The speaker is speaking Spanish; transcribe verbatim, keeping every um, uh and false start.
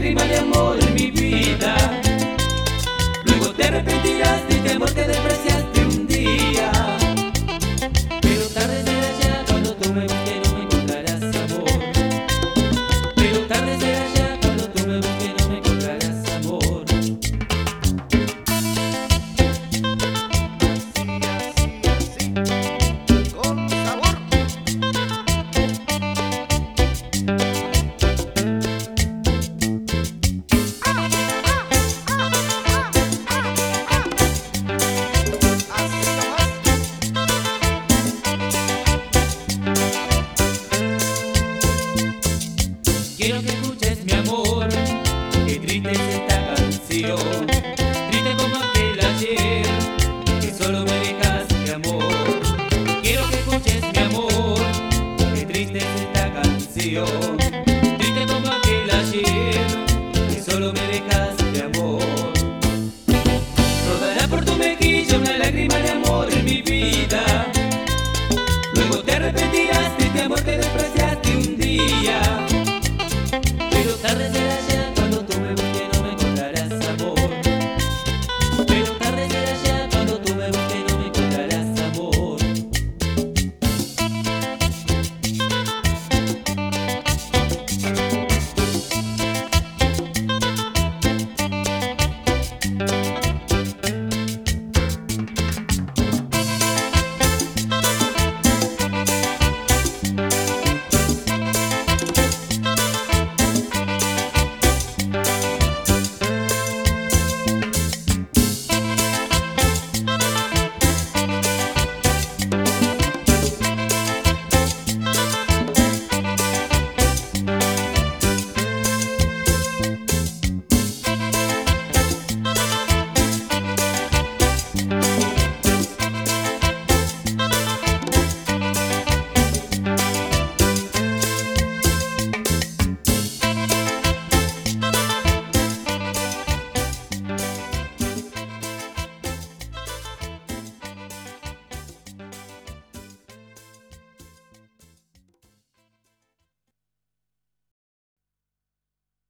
lágrima de amor en mi vida. Luego te arrepentirás de este amor que despreciaste un día. Pero tarde será ya cuando tú me busques, no me encontrarás amor. Pero tarde será ya cuando tú me busques, no me encontrarás amor. Quiero que escuches mi amor, que triste es esta canción, triste como aquel ayer, que solo me dejaste amor. Quiero que escuches mi amor, que triste es esta canción.